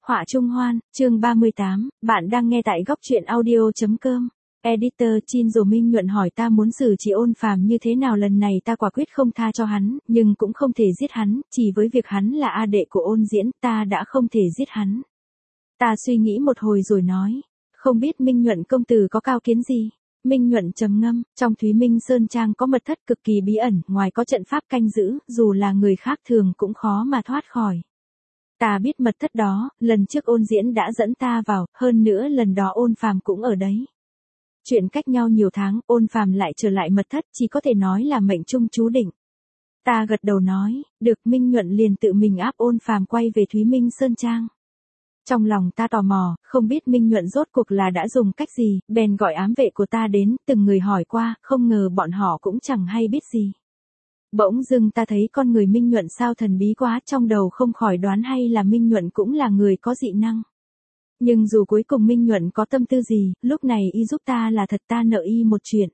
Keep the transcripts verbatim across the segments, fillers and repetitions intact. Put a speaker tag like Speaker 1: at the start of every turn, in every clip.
Speaker 1: Họa Trung Hoan, chương ba mươi tám, bạn đang nghe tại góc truyện audio.com. Editor Chinzo Minh Nhuận hỏi ta muốn xử trí Ôn Phàm như thế nào, lần này ta quả quyết không tha cho hắn, nhưng cũng không thể giết hắn, chỉ với việc hắn là A đệ của Ôn Diễn, ta đã không thể giết hắn. Ta suy nghĩ một hồi rồi nói, không biết Minh Nhuận công tử có cao kiến gì? Minh Nhuận trầm ngâm, trong Thúy Minh Sơn Trang có mật thất cực kỳ bí ẩn, ngoài có trận pháp canh giữ, dù là người khác thường cũng khó mà thoát khỏi. Ta biết mật thất đó, lần trước Ôn Diễn đã dẫn ta vào, hơn nữa lần đó Ôn Phàm cũng ở đấy. Chuyện cách nhau nhiều tháng, Ôn Phàm lại trở lại mật thất, chỉ có thể nói là mệnh trung chú định. Ta gật đầu nói, được. Minh Nhuận liền tự mình áp Ôn Phàm quay về Thúy Minh Sơn Trang. Trong lòng ta tò mò, không biết Minh Nhuận rốt cuộc là đã dùng cách gì, bèn gọi ám vệ của ta đến, từng người hỏi qua, không ngờ bọn họ cũng chẳng hay biết gì. Bỗng dưng ta thấy con người Minh Nhuận sao thần bí quá, trong đầu không khỏi đoán hay là Minh Nhuận cũng là người có dị năng. Nhưng dù cuối cùng Minh Nhuận có tâm tư gì, lúc này y giúp ta là thật, ta nợ y một chuyện.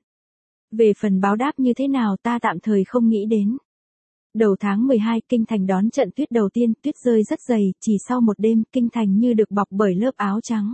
Speaker 1: Về phần báo đáp như thế nào ta tạm thời không nghĩ đến. Đầu tháng mười hai, Kinh Thành đón trận tuyết đầu tiên, tuyết rơi rất dày, chỉ sau một đêm, Kinh Thành như được bọc bởi lớp áo trắng.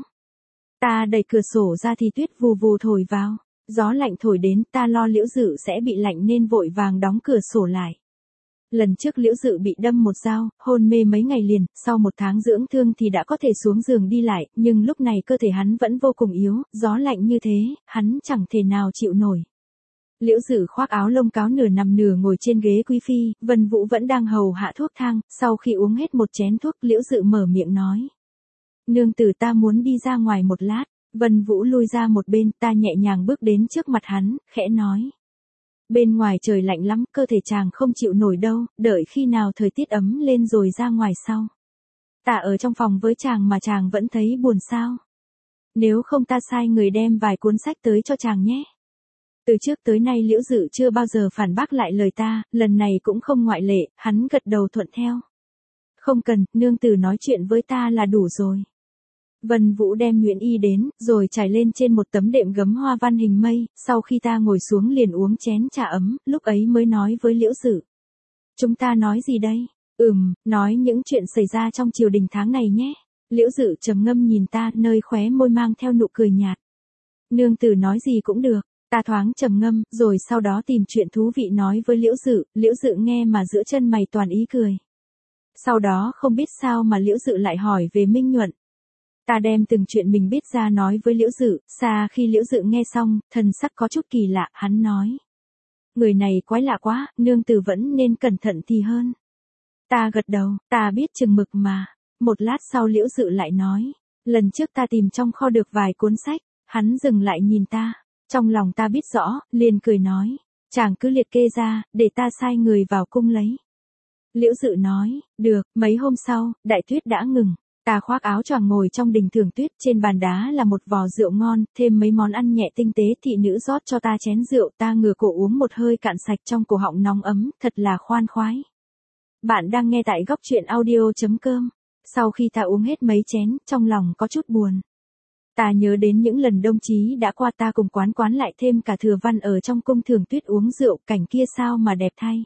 Speaker 1: Ta đẩy cửa sổ ra thì tuyết vù vù thổi vào. Gió lạnh thổi đến, ta lo Liễu Dự sẽ bị lạnh nên vội vàng đóng cửa sổ lại. Lần trước Liễu Dự bị đâm một dao, hôn mê mấy ngày liền, sau một tháng dưỡng thương thì đã có thể xuống giường đi lại, nhưng lúc này cơ thể hắn vẫn vô cùng yếu, gió lạnh như thế, hắn chẳng thể nào chịu nổi. Liễu Dự khoác áo lông cáo nửa nằm nửa ngồi trên ghế quý phi, Vân Vũ vẫn đang hầu hạ thuốc thang, sau khi uống hết một chén thuốc, Liễu Dự mở miệng nói. Nương tử, ta muốn đi ra ngoài một lát. Vân Vũ lui ra một bên, ta nhẹ nhàng bước đến trước mặt hắn, khẽ nói. Bên ngoài trời lạnh lắm, cơ thể chàng không chịu nổi đâu, đợi khi nào thời tiết ấm lên rồi ra ngoài sau. Ta ở trong phòng với chàng mà chàng vẫn thấy buồn sao? Nếu không ta sai người đem vài cuốn sách tới cho chàng nhé. Từ trước tới nay Liễu Dự chưa bao giờ phản bác lại lời ta, lần này cũng không ngoại lệ, hắn gật đầu thuận theo. Không cần, nương tử nói chuyện với ta là đủ rồi. Vân Vũ đem nhuyễn y đến, rồi trải lên trên một tấm đệm gấm hoa văn hình mây, sau khi ta ngồi xuống liền uống chén trà ấm, lúc ấy mới nói với Liễu Dự. Chúng ta nói gì đây? Ừm, nói những chuyện xảy ra trong triều đình tháng này nhé. Liễu Dự trầm ngâm nhìn ta, nơi khóe môi mang theo nụ cười nhạt. Nương tử nói gì cũng được. Ta thoáng trầm ngâm, rồi sau đó tìm chuyện thú vị nói với Liễu Dự, Liễu Dự nghe mà giữa chân mày toàn ý cười. Sau đó không biết sao mà Liễu Dự lại hỏi về Minh Nhuận. Ta đem từng chuyện mình biết ra nói với Liễu Dự, xa khi Liễu Dự nghe xong, thần sắc có chút kỳ lạ, hắn nói. Người này quái lạ quá, nương tử vẫn nên cẩn thận thì hơn. Ta gật đầu, ta biết chừng mực mà. Một lát sau Liễu Dự lại nói, lần trước ta tìm trong kho được vài cuốn sách, hắn dừng lại nhìn ta. Trong lòng ta biết rõ, liền cười nói, chàng cứ liệt kê ra, để ta sai người vào cung lấy. Liễu Dự nói, được. Mấy hôm sau, đại tuyết đã ngừng. Ta khoác áo choàng ngồi trong đình thưởng tuyết, trên bàn đá là một vò rượu ngon, thêm mấy món ăn nhẹ tinh tế, thị nữ rót cho ta chén rượu, ta ngửa cổ uống một hơi cạn sạch, trong cổ họng nóng ấm, thật là khoan khoái. Bạn đang nghe tại góc truyện audio.com. Sau khi ta uống hết mấy chén, trong lòng có chút buồn. Ta nhớ đến những lần đồng chí đã qua, ta cùng Quán Quán lại thêm cả Thừa Văn ở trong cung thưởng tuyết uống rượu, cảnh kia sao mà đẹp thay.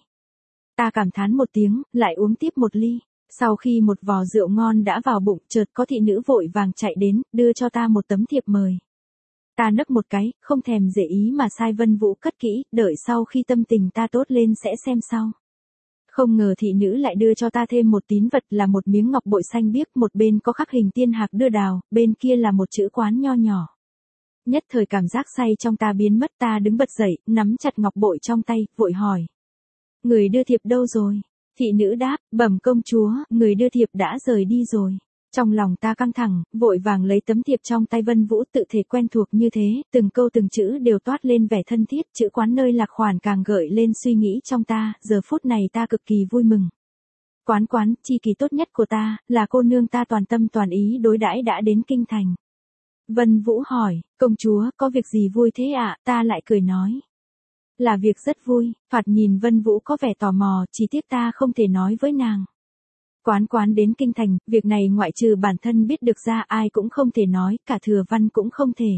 Speaker 1: Ta cảm thán một tiếng, lại uống tiếp một ly. Sau khi một vò rượu ngon đã vào bụng, chợt có thị nữ vội vàng chạy đến, đưa cho ta một tấm thiệp mời. Ta nấc một cái, không thèm để ý mà sai Vân Vũ cất kỹ, đợi sau khi tâm tình ta tốt lên sẽ xem sau. Không ngờ thị nữ lại đưa cho ta thêm một tín vật, là một miếng ngọc bội xanh biếc, một bên có khắc hình tiên hạc đưa đào, bên kia là một chữ Quán nho nhỏ. Nhất thời cảm giác say trong ta biến mất, ta đứng bật dậy, nắm chặt ngọc bội trong tay, vội hỏi. Người đưa thiệp đâu rồi? Thị nữ đáp, bẩm công chúa, người đưa thiệp đã rời đi rồi. Trong lòng ta căng thẳng, vội vàng lấy tấm thiệp trong tay Vân Vũ, tự thể quen thuộc như thế, từng câu từng chữ đều toát lên vẻ thân thiết, chữ Quán nơi lạc khoản càng gợi lên suy nghĩ trong ta, giờ phút này ta cực kỳ vui mừng. Quán Quán, tri kỷ tốt nhất của ta, là cô nương ta toàn tâm toàn ý đối đãi đã đến Kinh Thành. Vân Vũ hỏi, công chúa, có việc gì vui thế ạ? Ta lại cười nói. Là việc rất vui. Thoạt nhìn Vân Vũ có vẻ tò mò, chỉ tiếc ta không thể nói với nàng. Quán Quán đến Kinh Thành, việc này ngoại trừ bản thân biết được ra ai cũng không thể nói, cả Thừa Văn cũng không thể.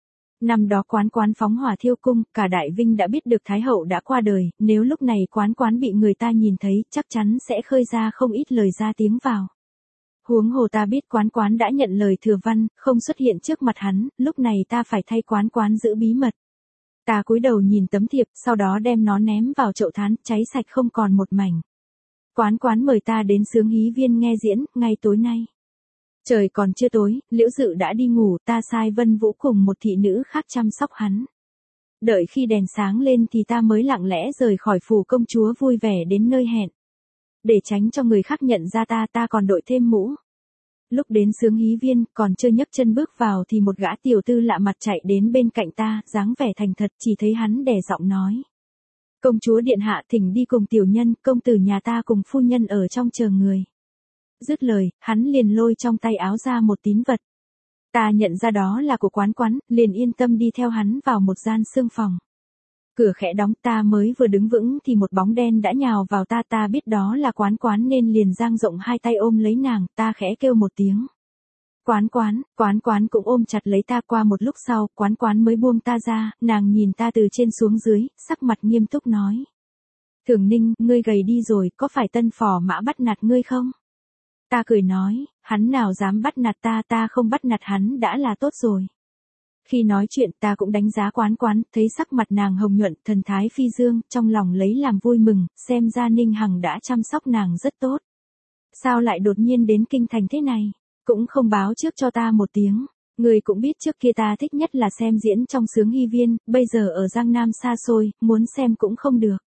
Speaker 1: Năm đó Quán Quán phóng hỏa thiêu cung, cả Đại Vinh đã biết được Thái Hậu đã qua đời, nếu lúc này Quán Quán bị người ta nhìn thấy, chắc chắn sẽ khơi ra không ít lời ra tiếng vào. Huống hồ ta biết Quán Quán đã nhận lời Thừa Văn, không xuất hiện trước mặt hắn, lúc này ta phải thay Quán Quán giữ bí mật. Ta cúi đầu nhìn tấm thiệp, sau đó đem nó ném vào chậu than, cháy sạch không còn một mảnh. Quán Quán mời ta đến Xướng Hí Viên nghe diễn, ngay tối nay. Trời còn chưa tối, Liễu Dự đã đi ngủ, ta sai Vân Vũ cùng một thị nữ khác chăm sóc hắn. Đợi khi đèn sáng lên thì ta mới lặng lẽ rời khỏi phủ công chúa vui vẻ đến nơi hẹn. Để tránh cho người khác nhận ra ta, ta còn đội thêm mũ. Lúc đến Xướng Hí Viên, còn chưa nhấc chân bước vào thì một gã tiểu tư lạ mặt chạy đến bên cạnh ta, dáng vẻ thành thật, chỉ thấy hắn đè giọng nói. Công chúa điện hạ thỉnh đi cùng tiểu nhân, công tử nhà ta cùng phu nhân ở trong chờ người. Dứt lời, hắn liền lôi trong tay áo ra một tín vật. Ta nhận ra đó là của Quán Quán, liền yên tâm đi theo hắn vào một gian sương phòng. Cửa khẽ đóng, ta mới vừa đứng vững thì một bóng đen đã nhào vào ta, ta biết đó là Quán Quán nên liền dang rộng hai tay ôm lấy nàng, ta khẽ kêu một tiếng. Quán Quán, Quán Quán cũng ôm chặt lấy ta. Qua một lúc sau, Quán Quán mới buông ta ra, nàng nhìn ta từ trên xuống dưới, sắc mặt nghiêm túc nói. Thường Ninh, ngươi gầy đi rồi, có phải Tân Phò Mã bắt nạt ngươi không? Ta cười nói, hắn nào dám bắt nạt ta, ta không bắt nạt hắn đã là tốt rồi. Khi nói chuyện ta cũng đánh giá Quán Quán, thấy sắc mặt nàng hồng nhuận, thần thái phi dương, trong lòng lấy làm vui mừng, xem ra Ninh Hằng đã chăm sóc nàng rất tốt. Sao lại đột nhiên đến kinh thành thế này, cũng không báo trước cho ta một tiếng. Người cũng biết trước kia ta thích nhất là xem diễn trong Xướng Hí Viên, bây giờ ở Giang Nam xa xôi, muốn xem cũng không được.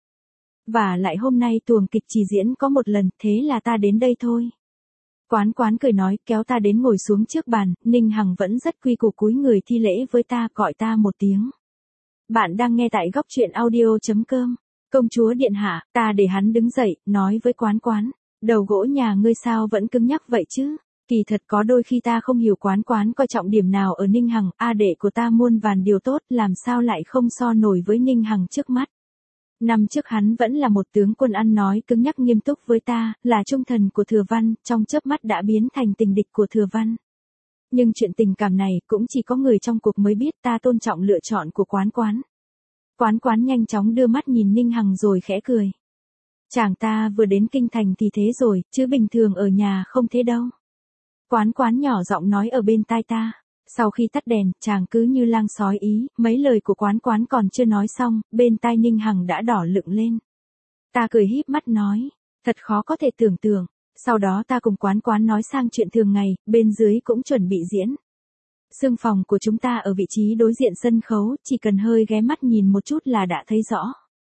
Speaker 1: Và lại hôm nay tuồng kịch chỉ diễn có một lần, thế là ta đến đây thôi. Quán Quán cười nói, kéo ta đến ngồi xuống trước bàn, Ninh Hằng vẫn rất quy củ cúi người thi lễ với ta, gọi ta một tiếng. Bạn đang nghe tại góc truyện audio chấm com. Công chúa điện hạ, ta để hắn đứng dậy, nói với Quán Quán, đầu gỗ nhà ngươi sao vẫn cứng nhắc vậy chứ? Kỳ thật có đôi khi ta không hiểu Quán Quán coi trọng điểm nào ở Ninh Hằng, a đệ của ta muôn vàn điều tốt, làm sao lại không so nổi với Ninh Hằng trước mắt. Năm trước hắn vẫn là một tướng quân ăn nói cứng nhắc nghiêm túc với ta, là trung thần của Thừa Văn, trong chớp mắt đã biến thành tình địch của Thừa Văn. Nhưng chuyện tình cảm này cũng chỉ có người trong cuộc mới biết, ta tôn trọng lựa chọn của Quán Quán. Quán Quán nhanh chóng đưa mắt nhìn Ninh Hằng rồi khẽ cười. Chàng ta vừa đến kinh thành thì thế rồi, chứ bình thường ở nhà không thế đâu. Quán Quán nhỏ giọng nói ở bên tai ta. Sau khi tắt đèn, chàng cứ như lang sói ý, mấy lời của Quán Quán còn chưa nói xong, bên tai Ninh Hằng đã đỏ lựng lên. Ta cười híp mắt nói, thật khó có thể tưởng tượng. Sau đó ta cùng Quán Quán nói sang chuyện thường ngày, bên dưới cũng chuẩn bị diễn. Sương phòng của chúng ta ở vị trí đối diện sân khấu, chỉ cần hơi ghé mắt nhìn một chút là đã thấy rõ.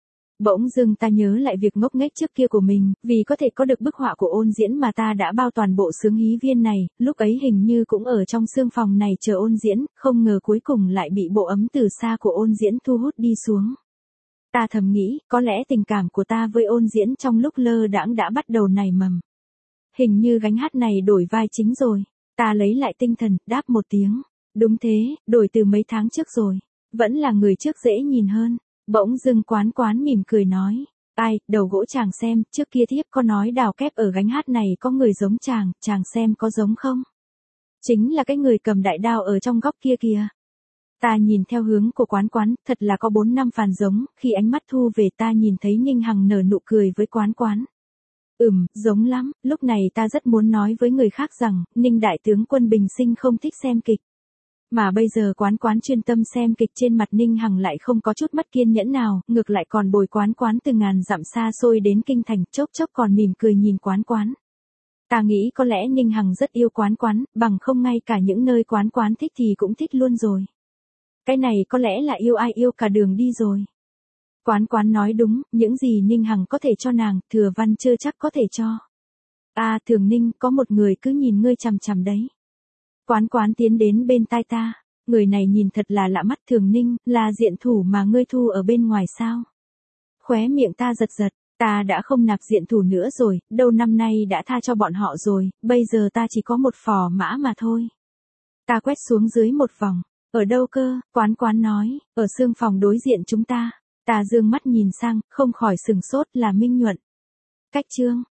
Speaker 1: Bỗng dưng ta nhớ lại việc ngốc nghếch trước kia của mình, vì có thể có được bức họa của Ôn Diễn mà ta đã bao toàn bộ Xướng Hí Viên này, lúc ấy hình như cũng ở trong sương phòng này chờ Ôn Diễn, không ngờ cuối cùng lại bị bộ ấm từ xa của Ôn Diễn thu hút đi xuống. Ta thầm nghĩ, có lẽ tình cảm của ta với Ôn Diễn trong lúc lơ đãng đã bắt đầu nảy mầm. Hình như gánh hát này đổi vai chính rồi. Ta lấy lại tinh thần, đáp một tiếng. Đúng thế, đổi từ mấy tháng trước rồi. Vẫn là người trước dễ nhìn hơn. Bỗng dưng Quán Quán mỉm cười nói, ai, đầu gỗ chàng xem, trước kia thiếp có nói đào kép ở gánh hát này có người giống chàng, chàng xem có giống không? Chính là cái người cầm đại đao ở trong góc kia kìa. Ta nhìn theo hướng của Quán Quán, thật là có bốn năm phàn giống, khi ánh mắt thu về ta nhìn thấy Ninh Hằng nở nụ cười với Quán Quán. Ừm, giống lắm, lúc này ta rất muốn nói với người khác rằng, Ninh đại tướng quân bình sinh không thích xem kịch. Mà bây giờ Quán Quán chuyên tâm xem kịch, trên mặt Ninh Hằng lại không có chút mất kiên nhẫn nào, ngược lại còn bồi Quán Quán từ ngàn dặm xa xôi đến kinh thành, chốc chốc còn mỉm cười nhìn Quán Quán. Ta nghĩ có lẽ Ninh Hằng rất yêu Quán Quán, bằng không ngay cả những nơi Quán Quán thích thì cũng thích luôn rồi. Cái này có lẽ là yêu ai yêu cả đường đi rồi. Quán Quán nói đúng, những gì Ninh Hằng có thể cho nàng, Thừa Văn chưa chắc có thể cho. À, Thường Ninh, có một người cứ nhìn ngươi chằm chằm đấy. Quán Quán tiến đến bên tai ta, người này nhìn thật là lạ mắt. Thường Ninh, là diện thủ mà ngươi thu ở bên ngoài sao? Khóe miệng ta giật giật, ta đã không nạp diện thủ nữa rồi, đâu năm nay đã tha cho bọn họ rồi, bây giờ ta chỉ có một phò mã mà thôi. Ta quét xuống dưới một vòng, ở đâu cơ? Quán Quán nói, ở sương phòng đối diện chúng ta. Ta dương mắt nhìn sang, không khỏi sừng sốt, là Minh Nhuận. Cách chương